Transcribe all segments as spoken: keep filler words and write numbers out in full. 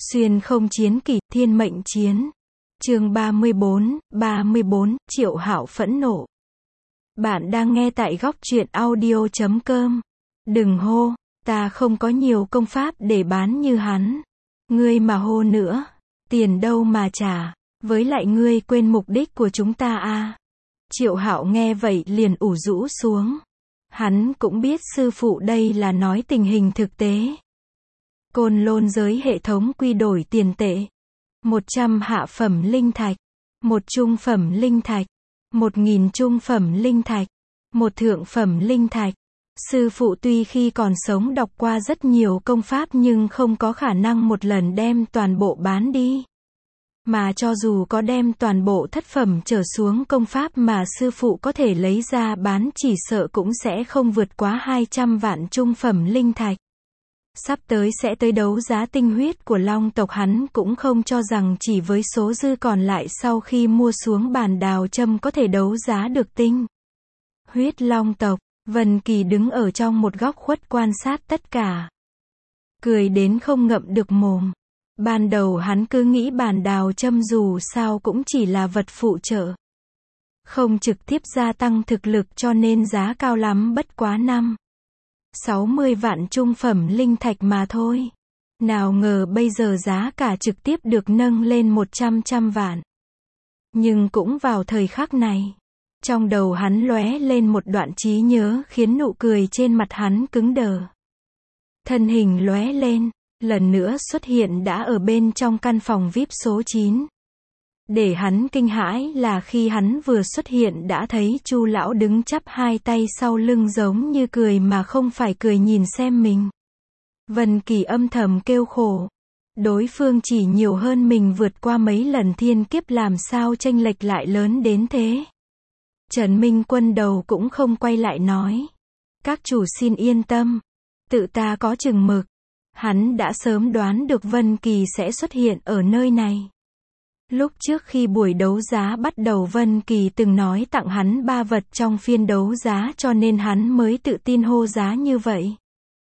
Xuyên không chiến kỷ, thiên mệnh chiến. Chương ba mươi bốn, ba mươi bốn, Triệu Hạo phẫn nộ. Bạn đang nghe tại góc truyện audio chấm com. Đừng hô, ta không có nhiều công pháp để bán như hắn. Ngươi mà hô nữa, tiền đâu mà trả, với lại ngươi quên mục đích của chúng ta à. Triệu Hạo nghe vậy liền ủ rũ xuống. Hắn cũng biết sư phụ đây là nói tình hình thực tế. Côn Lôn giới hệ thống quy đổi tiền tệ. một trăm hạ phẩm linh thạch, một trung phẩm linh thạch, một nghìn trung phẩm linh thạch, một thượng phẩm linh thạch. Sư phụ tuy khi còn sống đọc qua rất nhiều công pháp nhưng không có khả năng một lần đem toàn bộ bán đi. Mà cho dù có đem toàn bộ thất phẩm trở xuống công pháp mà sư phụ có thể lấy ra bán chỉ sợ cũng sẽ không vượt quá hai trăm vạn trung phẩm linh thạch. Sắp tới sẽ tới đấu giá tinh huyết của Long tộc, hắn cũng không cho rằng chỉ với số dư còn lại sau khi mua xuống bàn đào châm có thể đấu giá được tinh huyết Long tộc. Vân Kỳ đứng ở trong một góc khuất quan sát tất cả. Cười đến không ngậm được mồm. Ban đầu hắn cứ nghĩ bàn đào châm dù sao cũng chỉ là vật phụ trợ, không trực tiếp gia tăng thực lực cho nên giá cao lắm bất quá năm sáu mươi vạn trung phẩm linh thạch mà thôi. Nào ngờ bây giờ giá cả trực tiếp được nâng lên một trăm trăm vạn. Nhưng cũng vào thời khắc này, trong đầu hắn lóe lên một đoạn trí nhớ khiến nụ cười trên mặt hắn cứng đờ. Thân hình lóe lên, lần nữa xuất hiện đã ở bên trong căn phòng vi ai pi số chín. Để hắn kinh hãi là khi hắn vừa xuất hiện đã thấy Chu lão đứng chắp hai tay sau lưng giống như cười mà không phải cười nhìn xem mình. Vân Kỳ âm thầm kêu khổ. Đối phương chỉ nhiều hơn mình vượt qua mấy lần thiên kiếp, làm sao chênh lệch lại lớn đến thế. Trần Minh Quân đầu cũng không quay lại nói. Các chủ xin yên tâm. Tự ta có chừng mực. Hắn đã sớm đoán được Vân Kỳ sẽ xuất hiện ở nơi này. Lúc trước khi buổi đấu giá bắt đầu Vân Kỳ từng nói tặng hắn ba vật trong phiên đấu giá cho nên hắn mới tự tin hô giá như vậy.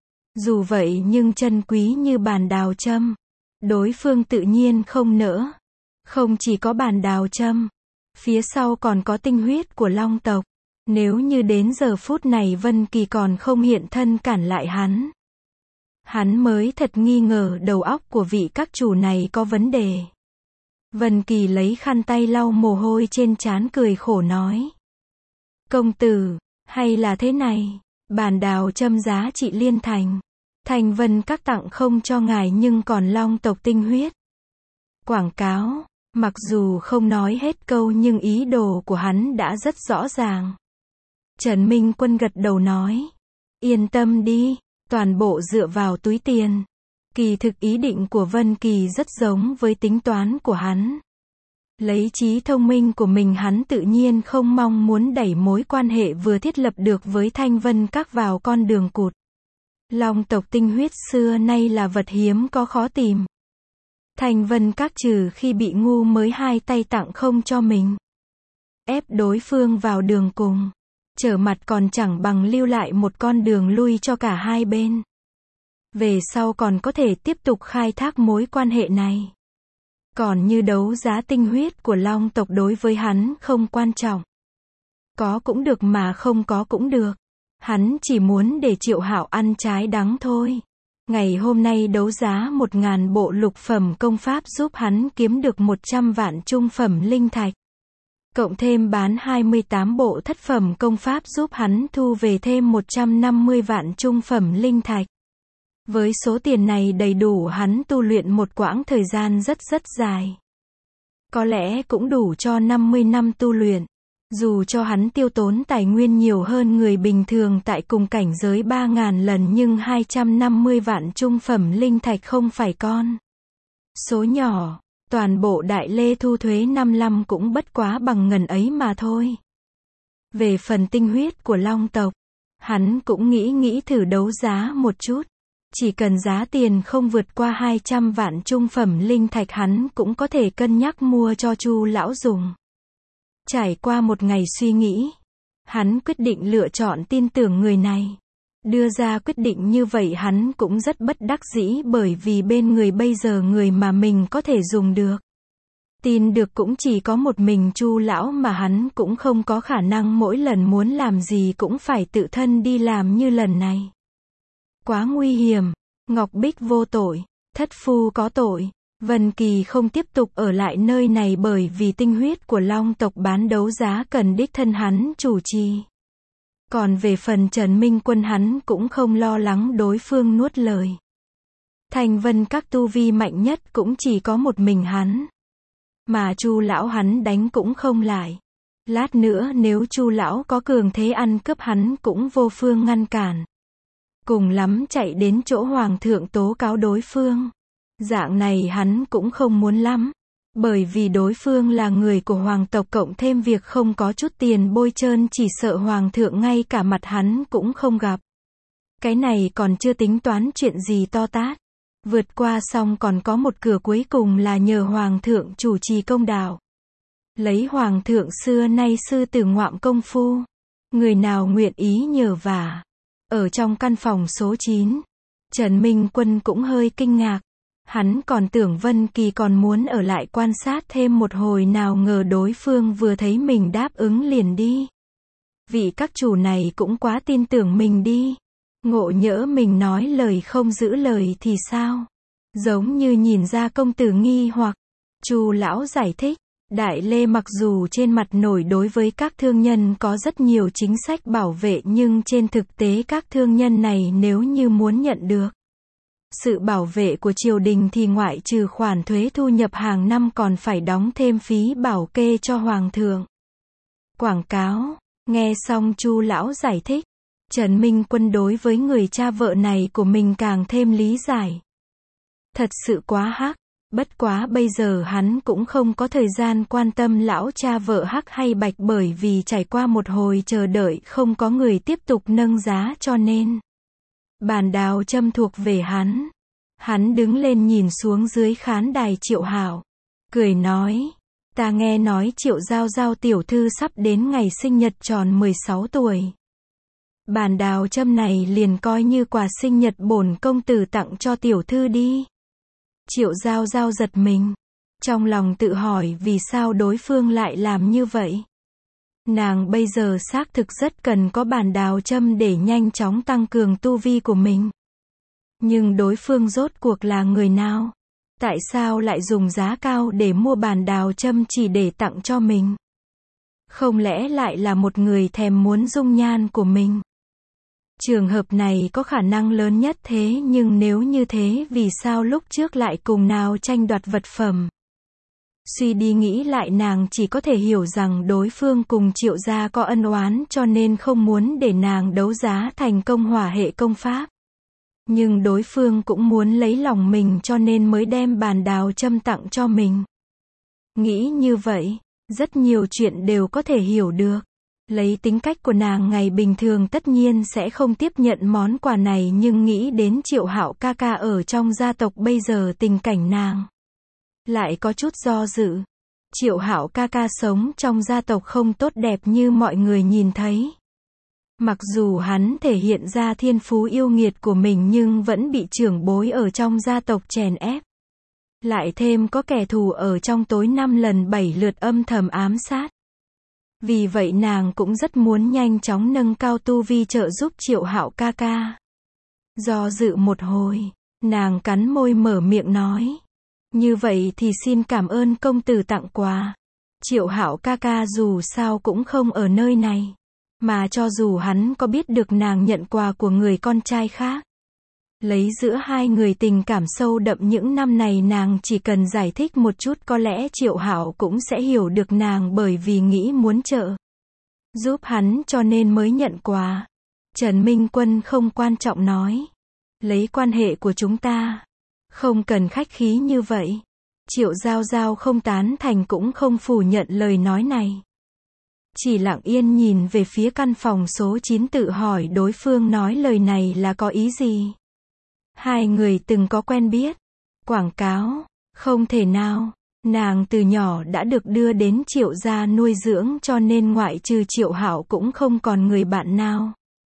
Dù vậy nhưng chân quý như bàn đào châm, đối phương tự nhiên không nỡ. Không chỉ có bàn đào châm, phía sau còn có tinh huyết của Long tộc. Nếu như đến giờ phút này Vân Kỳ còn không hiện thân cản lại hắn, hắn mới thật nghi ngờ đầu óc của vị các chủ này có vấn đề. Vân Kỳ lấy khăn tay lau mồ hôi trên trán cười khổ nói. Công tử, hay là thế này, bàn đào châm giá trị liên thành. Thành Vân các tặng không cho ngài nhưng còn Long tộc tinh huyết. Quảng cáo, mặc dù không nói hết câu nhưng ý đồ của hắn đã rất rõ ràng. Trần Minh Quân gật đầu nói. Yên tâm đi, toàn bộ dựa vào túi tiền. Kỳ thực ý định của Vân Kỳ rất giống với tính toán của hắn. Lấy trí thông minh của mình hắn tự nhiên không mong muốn đẩy mối quan hệ vừa thiết lập được với Thanh Vân các vào con đường cụt. Long tộc tinh huyết xưa nay là vật hiếm có khó tìm. Thanh Vân các trừ khi bị ngu mới hai tay tặng không cho mình. Ép đối phương vào đường cùng. Trở mặt còn chẳng bằng lưu lại một con đường lui cho cả hai bên. Về sau còn có thể tiếp tục khai thác mối quan hệ này. Còn như đấu giá tinh huyết của Long tộc đối với hắn không quan trọng. Có cũng được mà không có cũng được. Hắn chỉ muốn để Triệu Hạo ăn trái đắng thôi. Ngày hôm nay đấu giá một ngàn bộ lục phẩm công pháp giúp hắn kiếm được một trăm vạn trung phẩm linh thạch. Cộng thêm bán hai mươi tám bộ thất phẩm công pháp giúp hắn thu về thêm một trăm năm mươi vạn trung phẩm linh thạch. Với số tiền này đầy đủ hắn tu luyện một quãng thời gian rất rất dài. Có lẽ cũng đủ cho năm mươi năm tu luyện. Dù cho hắn tiêu tốn tài nguyên nhiều hơn người bình thường tại cùng cảnh giới ba ngàn lần nhưng hai trăm năm mươi vạn trung phẩm linh thạch không phải con số nhỏ. Toàn bộ Đại Lê thu thuế năm năm cũng bất quá bằng ngần ấy mà thôi. Về phần tinh huyết của Long tộc, hắn cũng nghĩ nghĩ thử đấu giá một chút. Chỉ cần giá tiền không vượt qua hai trăm vạn trung phẩm linh thạch hắn cũng có thể cân nhắc mua cho Chu lão dùng. Trải qua một ngày suy nghĩ, hắn quyết định lựa chọn tin tưởng người này. Đưa ra quyết định như vậy hắn cũng rất bất đắc dĩ bởi vì bên người bây giờ người mà mình có thể dùng được. Tin được cũng chỉ có một mình Chu lão mà hắn cũng không có khả năng mỗi lần muốn làm gì cũng phải tự thân đi làm như lần này. Quá nguy hiểm, Ngọc Bích vô tội, thất phu có tội. Vân Kỳ không tiếp tục ở lại nơi này bởi vì tinh huyết của Long tộc bán đấu giá cần đích thân hắn chủ trì. Còn về phần Trần Minh Quân hắn cũng không lo lắng đối phương nuốt lời. Thành Vân các tu vi mạnh nhất cũng chỉ có một mình hắn. Mà Chu lão hắn đánh cũng không lại. Lát nữa nếu Chu lão có cường thế ăn cướp hắn cũng vô phương ngăn cản. Cùng lắm chạy đến chỗ hoàng thượng tố cáo đối phương. Dạng này hắn cũng không muốn lắm. Bởi vì đối phương là người của hoàng tộc cộng thêm việc không có chút tiền bôi trơn chỉ sợ hoàng thượng ngay cả mặt hắn cũng không gặp. Cái này còn chưa tính toán chuyện gì to tát. Vượt qua xong còn có một cửa cuối cùng là nhờ hoàng thượng chủ trì công đạo. Lấy hoàng thượng xưa nay sư tử ngoạm công phu. Người nào nguyện ý nhờ vả. Ở trong căn phòng số chín, Trần Minh Quân cũng hơi kinh ngạc. Hắn còn tưởng Vân Kỳ còn muốn ở lại quan sát thêm một hồi nào ngờ đối phương vừa thấy mình đáp ứng liền đi. Vị các chủ này cũng quá tin tưởng mình đi. Ngộ nhỡ mình nói lời không giữ lời thì sao? Giống như nhìn ra công tử nghi hoặc. Chu lão giải thích. Đại Lê mặc dù trên mặt nổi đối với các thương nhân có rất nhiều chính sách bảo vệ nhưng trên thực tế các thương nhân này nếu như muốn nhận được sự bảo vệ của triều đình thì ngoại trừ khoản thuế thu nhập hàng năm còn phải đóng thêm phí bảo kê cho hoàng thượng. Quảng cáo. Nghe xong Chu lão giải thích, Trần Minh Quân đối với người cha vợ này của mình càng thêm lý giải. Thật sự quá hắc. Bất quá bây giờ hắn cũng không có thời gian quan tâm lão cha vợ hắc hay bạch bởi vì trải qua một hồi chờ đợi không có người tiếp tục nâng giá cho nên bản đào châm thuộc về hắn. Hắn đứng lên nhìn xuống dưới khán đài Triệu Hảo. Cười nói. Ta nghe nói Triệu Giao Giao tiểu thư sắp đến ngày sinh nhật tròn mười sáu tuổi. Bản đào châm này liền coi như quà sinh nhật bổn công tử tặng cho tiểu thư đi. Triệu Giao Giao giật mình. Trong lòng tự hỏi vì sao đối phương lại làm như vậy. Nàng bây giờ xác thực rất cần có bản đào châm để nhanh chóng tăng cường tu vi của mình. Nhưng đối phương rốt cuộc là người nào? Tại sao lại dùng giá cao để mua bản đào châm chỉ để tặng cho mình? Không lẽ lại là một người thèm muốn dung nhan của mình? Trường hợp này có khả năng lớn nhất thế nhưng nếu như thế vì sao lúc trước lại cùng nào tranh đoạt vật phẩm? Suy đi nghĩ lại nàng chỉ có thể hiểu rằng đối phương cùng Triệu gia có ân oán cho nên không muốn để nàng đấu giá thành công hỏa hệ công pháp. Nhưng đối phương cũng muốn lấy lòng mình cho nên mới đem bản đào châm tặng cho mình. Nghĩ như vậy, rất nhiều chuyện đều có thể hiểu được. Lấy tính cách của nàng ngày bình thường tất nhiên sẽ không tiếp nhận món quà này nhưng nghĩ đến Triệu Hạo ca ca ở trong gia tộc bây giờ tình cảnh nàng lại có chút do dự. Triệu Hạo ca ca sống trong gia tộc không tốt đẹp như mọi người nhìn thấy. Mặc dù hắn thể hiện ra thiên phú yêu nghiệt của mình nhưng vẫn bị trưởng bối ở trong gia tộc chèn ép. Lại thêm có kẻ thù ở trong tối năm lần bảy lượt âm thầm ám sát. Vì vậy nàng cũng rất muốn nhanh chóng nâng cao tu vi trợ giúp Triệu Hạo ca ca. Do dự một hồi, nàng cắn môi mở miệng nói. Như vậy thì xin cảm ơn công tử tặng quà. Triệu Hạo ca ca dù sao cũng không ở nơi này. Mà cho dù hắn có biết được nàng nhận quà của người con trai khác. Lấy giữa hai người tình cảm sâu đậm những năm này nàng chỉ cần giải thích một chút có lẽ Triệu Hạo cũng sẽ hiểu được nàng bởi vì nghĩ muốn trợ giúp hắn cho nên mới nhận quà. Trần Minh Quân không quan trọng nói. Lấy quan hệ của chúng ta. Không cần khách khí như vậy. Triệu Giao Giao không tán thành cũng không phủ nhận lời nói này. Chỉ lặng yên nhìn về phía căn phòng số chín tự hỏi đối phương nói lời này là có ý gì. Hai người từng có quen biết. Quảng cáo. Không thể nào. Nàng từ nhỏ đã được đưa đến Triệu gia nuôi dưỡng cho nên ngoại trừ Triệu Hạo cũng không còn người bạn nào.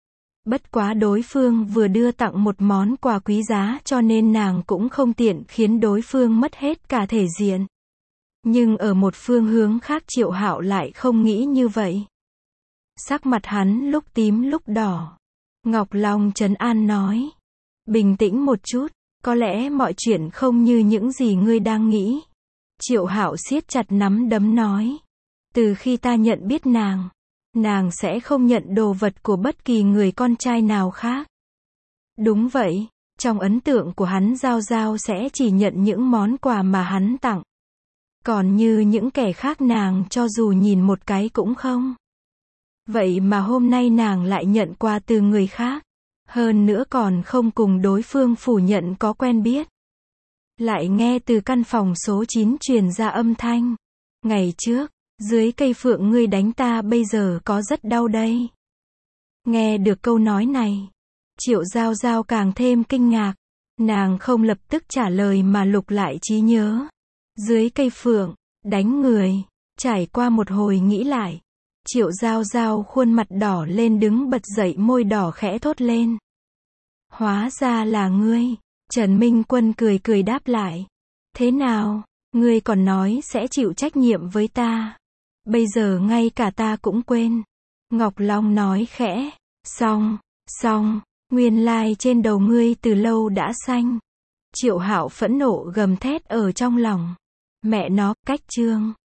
Bất quá đối phương vừa đưa tặng một món quà quý giá cho nên nàng cũng không tiện khiến đối phương mất hết cả thể diện. Nhưng ở một phương hướng khác Triệu Hạo lại không nghĩ như vậy. Sắc mặt hắn lúc tím lúc đỏ. Ngọc Long trấn an nói. Bình tĩnh một chút, có lẽ mọi chuyện không như những gì ngươi đang nghĩ. Triệu Hạo siết chặt nắm đấm nói. Từ khi ta nhận biết nàng, nàng sẽ không nhận đồ vật của bất kỳ người con trai nào khác. Đúng vậy, trong ấn tượng của hắn Giao Giao sẽ chỉ nhận những món quà mà hắn tặng. Còn như những kẻ khác nàng cho dù nhìn một cái cũng không. Vậy mà hôm nay nàng lại nhận quà từ người khác. Hơn nữa còn không cùng đối phương phủ nhận có quen biết. Lại nghe từ căn phòng số chín truyền ra âm thanh. Ngày trước, dưới cây phượng ngươi đánh ta bây giờ có rất đau đây. Nghe được câu nói này, Triệu Giao Giao càng thêm kinh ngạc. Nàng không lập tức trả lời mà lục lại trí nhớ. Dưới cây phượng, đánh người, trải qua một hồi nghĩ lại. Triệu Giao Giao khuôn mặt đỏ lên đứng bật dậy môi đỏ khẽ thốt lên. Hóa ra là ngươi. Trần Minh Quân cười cười đáp lại. Thế nào, ngươi còn nói sẽ chịu trách nhiệm với ta. Bây giờ ngay cả ta cũng quên. Ngọc Long nói khẽ. Xong, xong, nguyên lai trên đầu ngươi từ lâu đã xanh. Triệu Hạo phẫn nộ gầm thét ở trong lòng. Mẹ nó, cách chương.